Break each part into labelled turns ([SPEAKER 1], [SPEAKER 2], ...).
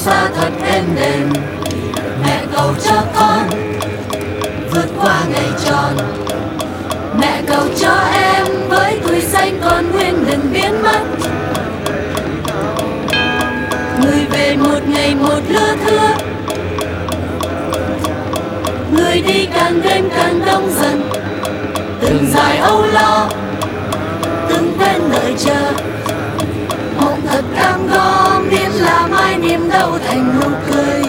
[SPEAKER 1] xa thật êm đềm. Mẹ cầu cho con vượt qua ngày tròn. Mẹ cầu cho em với tuổi xanh còn nguyên đừng biến mất. Người về một ngày một lứa thưa, người đi càng đêm càng đông dần. Từng dài âu lo, từng bên đợi chờ. Mộng thật cam go miễn là mai niềm đau thành nụ cười.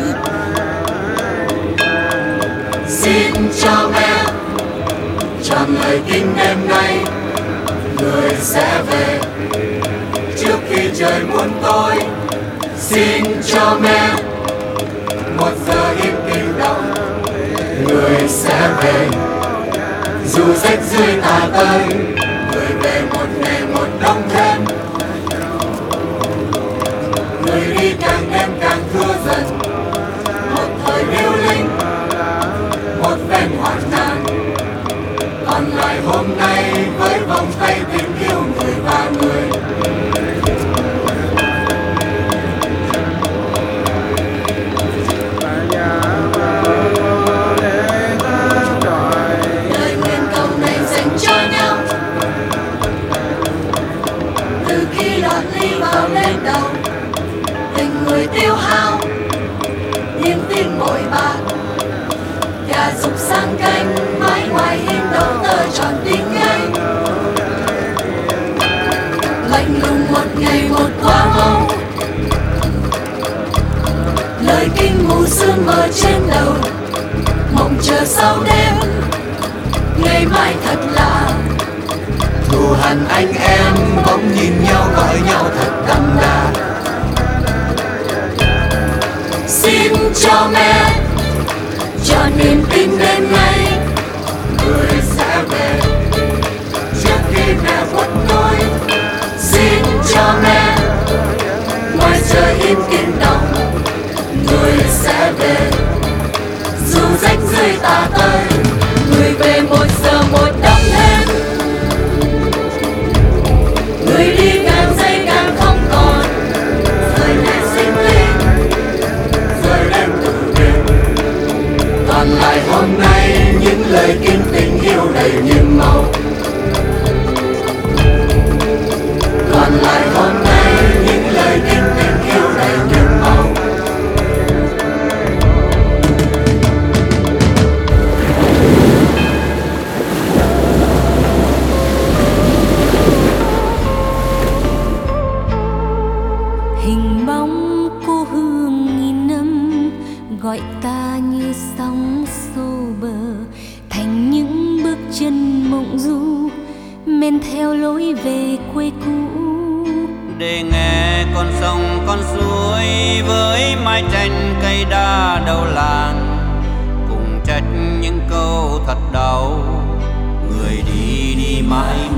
[SPEAKER 1] Xin cho mẹ tròn lời kinh đêm nay, người sẽ về trước khi trời muôn tối. Xin cho mẹ một giờ im tiếng động, người sẽ về dù rách rơi tà tơi. Người về một ngày một đông thêm, người đi càng đêm càng thưa dần. Một thời điêu linh, một phen hoạn nạn, còn lại hôm nay với vòng tay tình yêu người và người. Lời nguyện cầu này dành cho nhau, từ khi lọt ly vào lên đầu. Tình người tiêu hao, niềm tin bội bạc, gà rục sang canh mái ngoài hiên đầu tơ tròn tiếng ngay. Lạnh lùng một ngày một quá mau, lời kinh mù sương mờ trên đầu. Mộng chờ sau đêm, ngày mai thật lạ. Thù hằn anh em bỗng nhìn nhau gọi nhau thật đậm đà. Xin cho mẹ cho niềm tin đêm nay, người sẽ về trước khi mẹ khuất lối. Xin cho mẹ ngoài trời im kinh động, người sẽ về dù rách rơi tà tơi. Người về một giờ một đông thêm, người đi càng giây càng không còn. Rời mẹ sinh linh, rời đêm từ đêm, còn lại hôm nay những lời kinh tình yêu đầy nhiệm màu. Còn lại hôm nay những lời kinh tình yêu đầy nhiệm màu.
[SPEAKER 2] Hình bóng cô hương nghìn năm gọi ta như sóng xô bờ, thành những bước chân mộng du men theo lối về quê cũ.
[SPEAKER 3] Để nghe con sông con suối với mái tranh cây đa đầu làng, cùng trách những câu thật đau. Người đi đi mãi